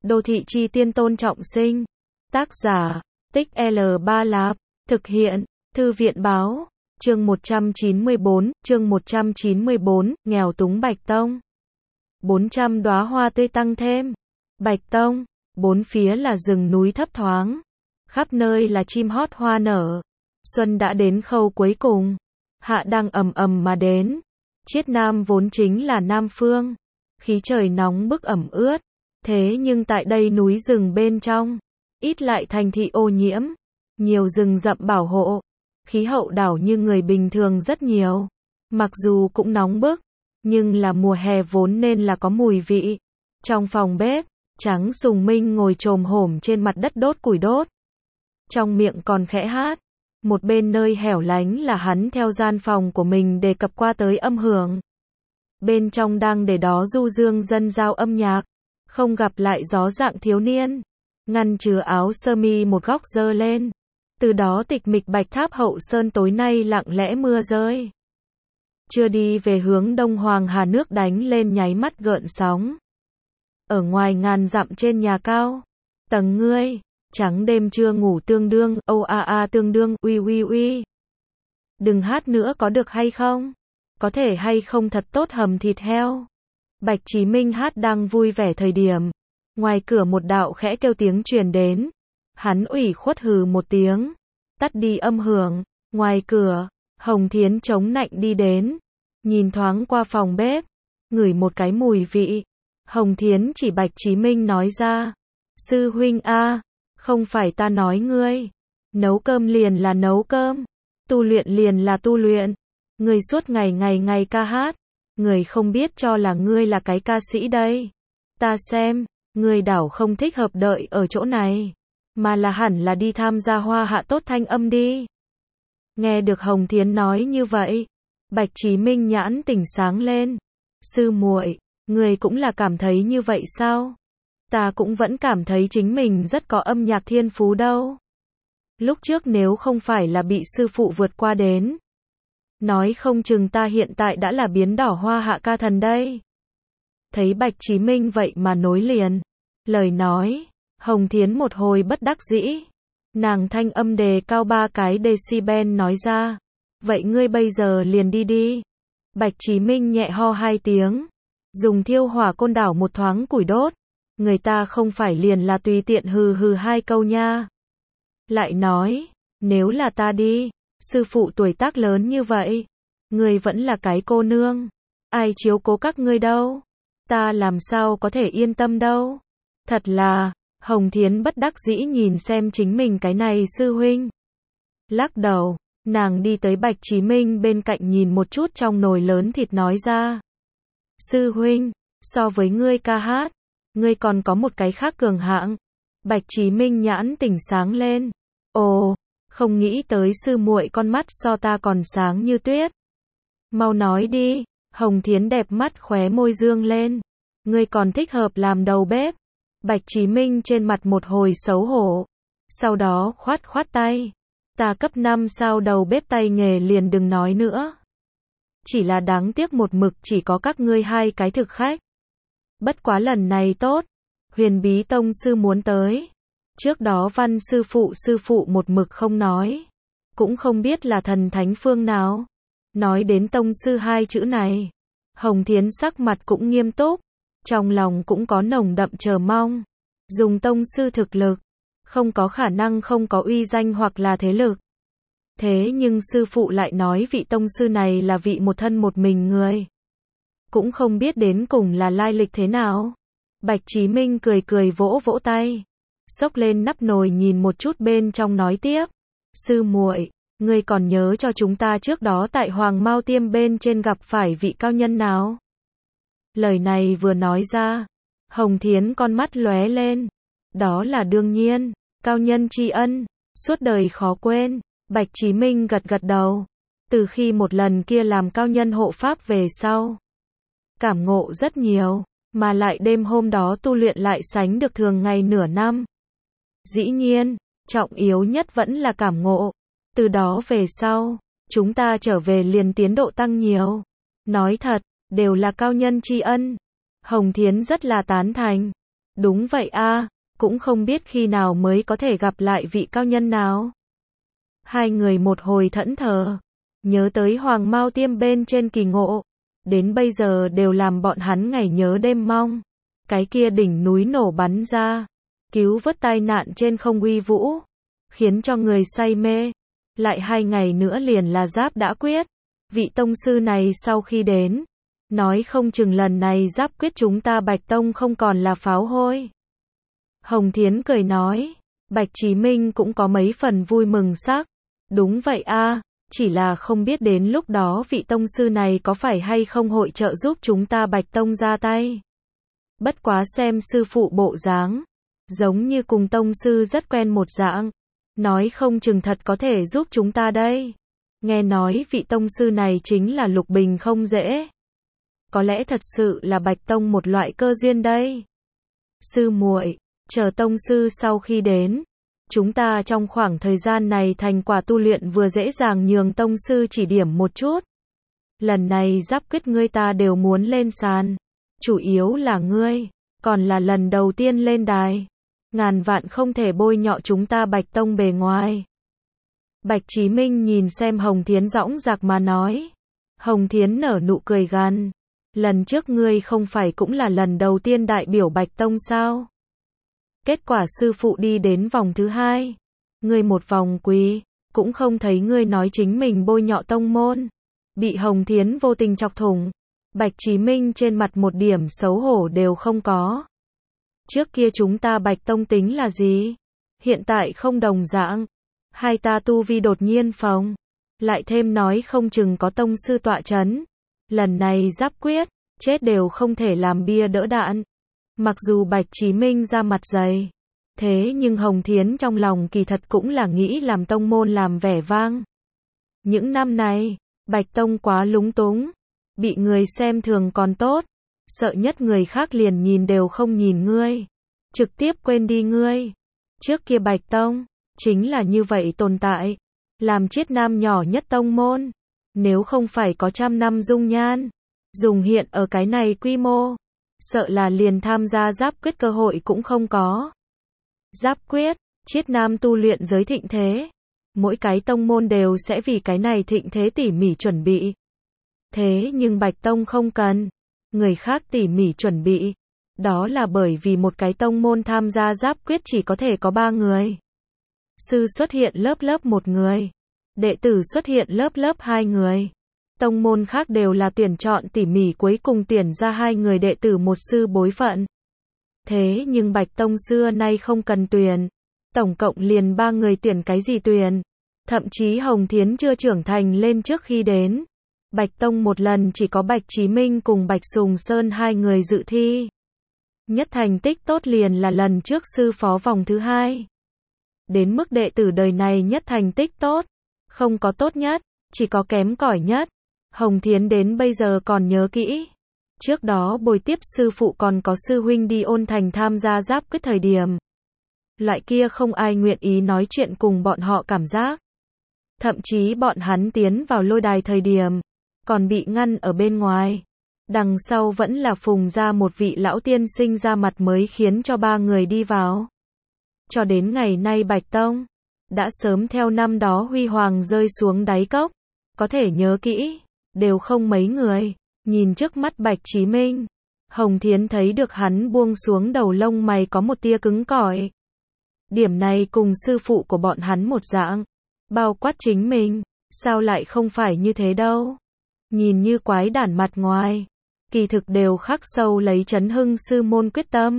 Đô thị chi tiên Tôn Trọng Sinh. Tác giả, Tích L3 Lạp. Thực hiện, Thư viện báo. Chương 194, nghèo túng Bạch Tông. 400 đóa hoa tươi tăng thêm. Bạch Tông, bốn phía là rừng núi thấp thoáng. Khắp nơi là chim hót hoa nở. Xuân đã đến khâu cuối cùng. Hạ đang ầm ầm mà đến. Chiết Nam vốn chính là Nam Phương. Khí trời nóng bức ẩm ướt. Thế nhưng tại đây núi rừng bên trong, ít lại thành thị ô nhiễm. Nhiều rừng rậm bảo hộ. Khí hậu đảo như người bình thường rất nhiều. Mặc dù cũng nóng bức, nhưng là mùa hè vốn nên là có mùi vị. Trong phòng bếp, Trắng Sùng Minh ngồi chồm hổm trên mặt đất đốt củi đốt. Trong miệng còn khẽ hát. Một bên nơi hẻo lánh là hắn theo gian phòng của mình đề cập qua tới âm hưởng. Bên trong đang để đó du dương dân giao âm nhạc. Không gặp lại gió dạng thiếu niên. Ngăn chứa áo sơ mi một góc giơ lên. Từ đó tịch mịch Bạch Tháp Hậu Sơn tối nay lặng lẽ mưa rơi. Chưa đi về hướng đông Hoàng Hà nước đánh lên nháy mắt gợn sóng. Ở ngoài ngàn dặm trên nhà cao. Tầng ngươi, trắng đêm chưa ngủ tương đương, tương đương, uy uy uy. Đừng hát nữa có được hay không? Có thể hay không thật tốt hầm thịt heo. Bạch Chí Minh hát đang vui vẻ thời điểm. Ngoài cửa một đạo khẽ kêu tiếng truyền đến. Hắn ủy khuất hừ một tiếng. Tắt đi âm hưởng. Ngoài cửa, Hồng Thiến chống nạnh đi đến. Nhìn thoáng qua phòng bếp. Ngửi một cái mùi vị. Hồng Thiến chỉ Bạch Chí Minh nói ra. Sư huynh a, không phải ta nói ngươi. Nấu cơm liền là nấu cơm. Tu luyện liền là tu luyện. Ngươi suốt ngày ngày ca hát. Người không biết cho là ngươi là cái ca sĩ đây. Ta xem, ngươi đảo không thích hợp đợi ở chỗ này. Mà là hẳn là đi tham gia hoa hạ tốt thanh âm đi. Nghe được Hồng Thiến nói như vậy. Bạch Chí Minh nhãn tỉnh sáng lên. Sư muội, ngươi cũng là cảm thấy như vậy sao? Ta cũng vẫn cảm thấy chính mình rất có âm nhạc thiên phú đâu. Lúc trước nếu không phải là bị sư phụ vượt qua đến. Nói không chừng ta hiện tại đã là biến đỏ hoa hạ ca thần đây. Thấy Bạch Chí Minh vậy mà nối liền. Lời nói, Hồng Thiến một hồi bất đắc dĩ. Nàng thanh âm đề cao 3 cái decibel nói ra. Vậy ngươi bây giờ liền đi đi. Bạch Chí Minh nhẹ ho 2 tiếng. Dùng thiêu hỏa côn đảo một thoáng củi đốt. Người ta không phải liền là tùy tiện hừ hừ 2 câu nha. Lại nói, nếu là ta đi. Sư phụ tuổi tác lớn như vậy. Ngươi vẫn là cái cô nương. Ai chiếu cố các ngươi đâu. Ta làm sao có thể yên tâm đâu. Thật là, Hồng Thiến bất đắc dĩ nhìn xem chính mình cái này sư huynh. Lắc đầu, nàng đi tới Bạch Chí Minh bên cạnh nhìn một chút trong nồi lớn thịt nói ra. Sư huynh, so với ngươi ca hát, ngươi còn có một cái khác cường hạng. Bạch Chí Minh nhãn tỉnh sáng lên. Ồ, không nghĩ tới sư muội con mắt so ta còn sáng như tuyết. Mau nói đi. Hồng Thiến đẹp mắt khóe môi dương lên. Ngươi còn thích hợp làm đầu bếp. Bạch Chí Minh trên mặt một hồi xấu hổ. Sau đó khoát khoát tay. Ta cấp 5 sao đầu bếp tay nghề liền đừng nói nữa. Chỉ là đáng tiếc một mực chỉ có các ngươi 2 cái thực khách. Bất quá lần này tốt. Huyền Bí Tông sư muốn tới. Trước đó Văn sư phụ một mực không nói. Cũng không biết là thần thánh phương nào. Nói đến tông sư 2 chữ này. Hồng Thiến sắc mặt cũng nghiêm túc. Trong lòng cũng có nồng đậm chờ mong. Dùng tông sư thực lực. Không có khả năng không có uy danh hoặc là thế lực. Thế nhưng sư phụ lại nói vị tông sư này là vị một thân một mình người. Cũng không biết đến cùng là lai lịch thế nào. Bạch Chí Minh cười cười vỗ vỗ tay. Xốc lên nắp nồi nhìn một chút bên trong nói tiếp. Sư muội, ngươi còn nhớ cho chúng ta trước đó tại Hoàng Mao Tiêm bên trên gặp phải vị cao nhân nào? Lời này vừa nói ra, Hồng Thiến con mắt lóe lên. Đó là đương nhiên, cao nhân tri ân, suốt đời khó quên. Bạch Chí Minh gật gật đầu. Từ khi một lần kia làm cao nhân hộ pháp về sau, cảm ngộ rất nhiều, mà lại đêm hôm đó tu luyện lại sánh được thường ngày nửa năm. Dĩ nhiên, trọng yếu nhất vẫn là cảm ngộ. Từ đó về sau, chúng ta trở về liền tiến độ tăng nhiều. Nói thật, đều là cao nhân tri ân. Hồng Thiến rất là tán thành. Đúng vậy a, cũng không biết khi nào mới có thể gặp lại vị cao nhân nào. Hai người một hồi thẫn thờ, nhớ tới Hoàng Mao Tiêm bên trên kỳ ngộ, đến bây giờ đều làm bọn hắn ngày nhớ đêm mong. Cái kia đỉnh núi nổ bắn ra, cứu vớt tai nạn trên không uy vũ, khiến cho người say mê. Lại 2 ngày nữa liền là giáp đã quyết. Vị tông sư này sau khi đến, nói không chừng lần này giáp quyết chúng ta Bạch Tông không còn là pháo hôi. Hồng Thiến cười nói, Bạch Chí Minh cũng có mấy phần vui mừng sắc. Đúng vậy a, chỉ là không biết đến lúc đó vị tông sư này có phải hay không hội trợ giúp chúng ta Bạch Tông ra tay. Bất quá xem sư phụ bộ dáng, giống như cùng tông sư rất quen một dạng, nói không chừng thật có thể giúp chúng ta đây. Nghe nói vị tông sư này chính là Lục Bình không dễ. Có lẽ thật sự là Bạch Tông một loại cơ duyên đây. Sư muội, chờ tông sư sau khi đến, chúng ta trong khoảng thời gian này thành quả tu luyện vừa dễ dàng nhường tông sư chỉ điểm một chút. Lần này giáp quyết ngươi ta đều muốn lên sàn. Chủ yếu là ngươi, còn là lần đầu tiên lên đài. Ngàn vạn không thể bôi nhọ chúng ta Bạch Tông bề ngoài. Bạch Chí Minh nhìn xem Hồng Thiến dõng dạc mà nói. Hồng Thiến nở nụ cười gằn. Lần trước ngươi không phải cũng là lần đầu tiên đại biểu Bạch Tông sao? Kết quả sư phụ đi đến vòng thứ 2. Ngươi một vòng quỳ, cũng không thấy ngươi nói chính mình bôi nhọ tông môn. Bị Hồng Thiến vô tình chọc thủng. Bạch Chí Minh trên mặt một điểm xấu hổ đều không có. Trước kia chúng ta Bạch Tông tính là gì? Hiện tại không đồng dạng. Hai ta tu vi đột nhiên phóng. Lại thêm nói không chừng có tông sư tọa chấn. Lần này giáp quyết, chết đều không thể làm bia đỡ đạn. Mặc dù Bạch Chí Minh ra mặt dày, thế nhưng Hồng Thiến trong lòng kỳ thật cũng là nghĩ làm tông môn làm vẻ vang. Những năm này, Bạch Tông quá lúng túng, bị người xem thường còn tốt, sợ nhất người khác liền nhìn đều không nhìn ngươi, trực tiếp quên đi ngươi. Trước kia Bạch Tông, chính là như vậy tồn tại, làm chiết nam nhỏ nhất tông môn, nếu không phải có 100 năm dung nhan, dùng hiện ở cái này quy mô, sợ là liền tham gia giáp quyết cơ hội cũng không có. Giáp quyết, chiết nam tu luyện giới thịnh thế, mỗi cái tông môn đều sẽ vì cái này thịnh thế tỉ mỉ chuẩn bị. Thế nhưng Bạch Tông không cần, người khác tỉ mỉ chuẩn bị, đó là bởi vì một cái tông môn tham gia giáp quyết chỉ có thể có 3 người. Sư xuất hiện lớp lớp 1 người, đệ tử xuất hiện lớp lớp 2 người. Tông môn khác đều là tuyển chọn tỉ mỉ cuối cùng tuyển ra 2 người đệ tử một sư bối phận. Thế nhưng Bạch Tông xưa nay không cần tuyển, tổng cộng liền 3 người tuyển cái gì tuyển. Thậm chí Hồng Thiến chưa trưởng thành lên trước khi đến. Bạch Tông một lần chỉ có Bạch Chí Minh cùng Bạch Sùng Sơn 2 người dự thi. Nhất thành tích tốt liền là lần trước sư phó vòng thứ 2. Đến mức đệ tử đời này nhất thành tích tốt, không có tốt nhất, chỉ có kém cỏi nhất. Hồng Thiến đến bây giờ còn nhớ kỹ. Trước đó bồi tiếp sư phụ còn có sư huynh đi Ôn Thành tham gia giáp quyết thời điểm. Loại kia không ai nguyện ý nói chuyện cùng bọn họ cảm giác. Thậm chí bọn hắn tiến vào lôi đài thời điểm, còn bị ngăn ở bên ngoài. Đằng sau vẫn là phùng ra một vị lão tiên sinh ra mặt mới khiến cho 3 người đi vào. Cho đến ngày nay Bạch Tông, đã sớm theo năm đó huy hoàng rơi xuống đáy cốc. Có thể nhớ kỹ, đều không mấy người. Nhìn trước mắt Bạch Chí Minh, Hồng Thiến thấy được hắn buông xuống đầu lông mày có một tia cứng cỏi. Điểm này cùng sư phụ của bọn hắn một dạng, bao quát chính mình, sao lại không phải như thế đâu. Nhìn như quái đản mặt ngoài, kỳ thực đều khắc sâu lấy Trấn Hưng sư môn quyết tâm.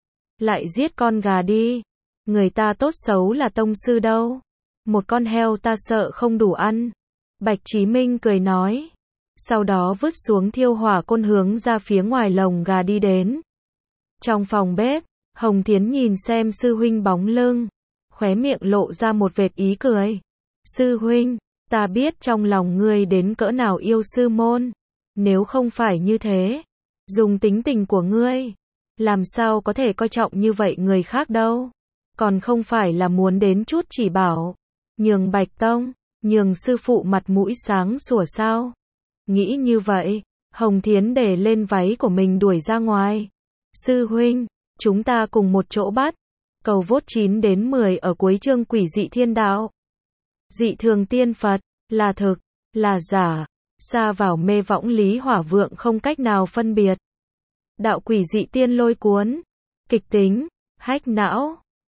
Lại giết con gà đi, người ta tốt xấu là tông sư đâu. Một con heo ta sợ không đủ ăn. Bạch Chí Minh cười nói. Sau đó vứt xuống thiêu hỏa côn hướng ra phía ngoài lồng gà đi đến. Trong phòng bếp, Hồng Thiến nhìn xem sư huynh bóng lưng, khóe miệng lộ ra một vệt ý cười. Sư huynh, ta biết trong lòng ngươi đến cỡ nào yêu sư môn. Nếu không phải như thế, dùng tính tình của ngươi, làm sao có thể coi trọng như vậy người khác đâu. Còn không phải là muốn đến chút chỉ bảo, nhường Bạch Tông, nhường sư phụ mặt mũi sáng sủa sao. Nghĩ như vậy, Hồng Thiến để lên váy của mình đuổi ra ngoài. Sư huynh, Chúng ta cùng một chỗ bắt. Cầu vote 9 đến 10 ở cuối chương Quỷ dị thiên đạo. Dị thường tiên Phật, là thực, là giả, sa vào mê võng lý hỏa vượng không cách nào phân biệt. Đạo quỷ dị tiên lôi cuốn, kịch tính, hách não.